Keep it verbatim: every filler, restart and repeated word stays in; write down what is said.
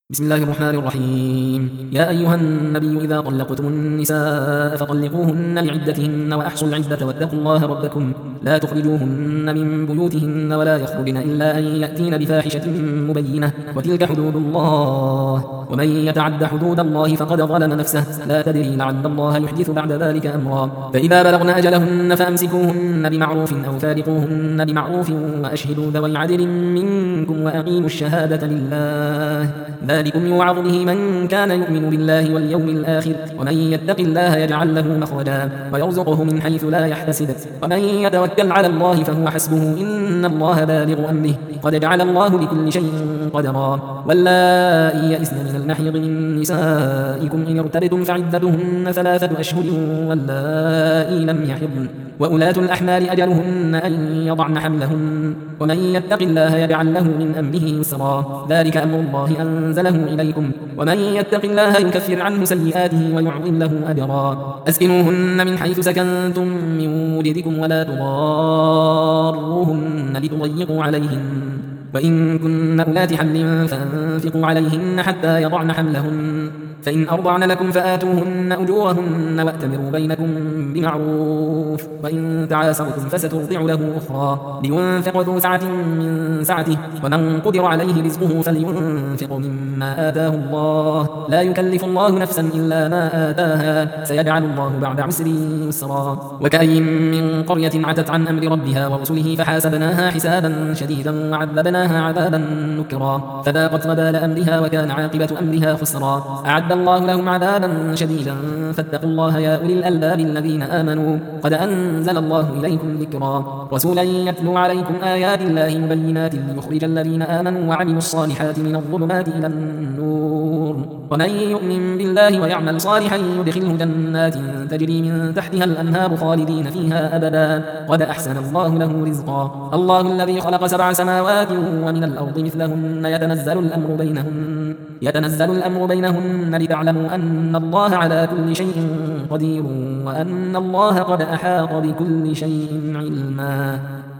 بسم الله الرحمن الرحيم. يا أيها النبي إذا طلقتم النساء فطلقوهن لعدتهن وأحصوا العدة واتقوا الله ربكم لا تخرجوهن من بيوتهن ولا يخرجن إلا أن يأتين بفاحشة مبينة وتلك حدود الله ومن يتعد حدود الله فقد ظلم نفسه لا تدري لعل الله يحدث بعد ذلك أمرا. فإذا بلغن أجلهن فأمسكوهن بمعروف أو فارقوهن بمعروف وأشهدوا ذوي عدل منكم وأقيموا الشهادة لله ذلكم يوعظ به من كان يؤمن بالله واليوم الآخر ومن يتق الله يجعل له مخرجا ويرزقه من حيث لا يحتسب ومن يتوكل على الله فهو حسبه إن الله بالغ أمره قد جعل الله لكل شيء قدرا. واللائي يئسن من المحيض من نسائكم إن ارتبتم فعدتهن ثلاثة أشهر واللائي لم يحضن وأولاة الأحمال أجلهن أن يضعن حملهن ومن يتق الله يجعل له من أمره يسرا ذلك أمر الله أنزله إليكم ومن يتق الله يكفر عنه سيئاته ويعظم له أجرا. أسكنوهن من حيث سكنتم من وجدكم ولا تضاروهن لتضيقوا عليهن وإن كن أولات حمل فأنفقوا عليهن حتى يضعن حملهن فإن أرضعن لكم فآتوهن أجورهن وأتمروا بينكم بمعروف وإن تعاسرتم فسترضع له أخرى لينفق ذو سعة من سعته ومن قدر عليه رزقه فلينفق مما آتاه الله لا يكلف الله نفسا إلا ما آتاها سيجعل الله بعد عسر يسرا. وكأي من قرية عتت عن أمر ربها ورسله فحاسبناها حسابا شديدا وعذبناها عذابا نكرا فذاقت وبال أمرها وكان عاقبة أمرها خسرا. أعد الله لهم عذابا شديدا فاتقوا الله يا أولي الألباب الذين آمنوا قد أنزل الله إليكم ذكرا رسولا يتلو عليكم آيات الله مبينات ليخرج الذين آمنوا وعملوا الصالحات من الظلمات إلى النور ومن يؤمن بالله ويعمل صالحا يدخله جنات تجري من تحتها الأنهار خالدين فيها أبدا قد أحسن الله له رزقا. الله الذي خلق سبع سماوات ومن الأرض مثلهن يتنزل الأمر بينهن يتنزل الأمر بينهن لتعلموا أن الله على كل شيء قدير وأن الله قد أحاط بكل شيء علما.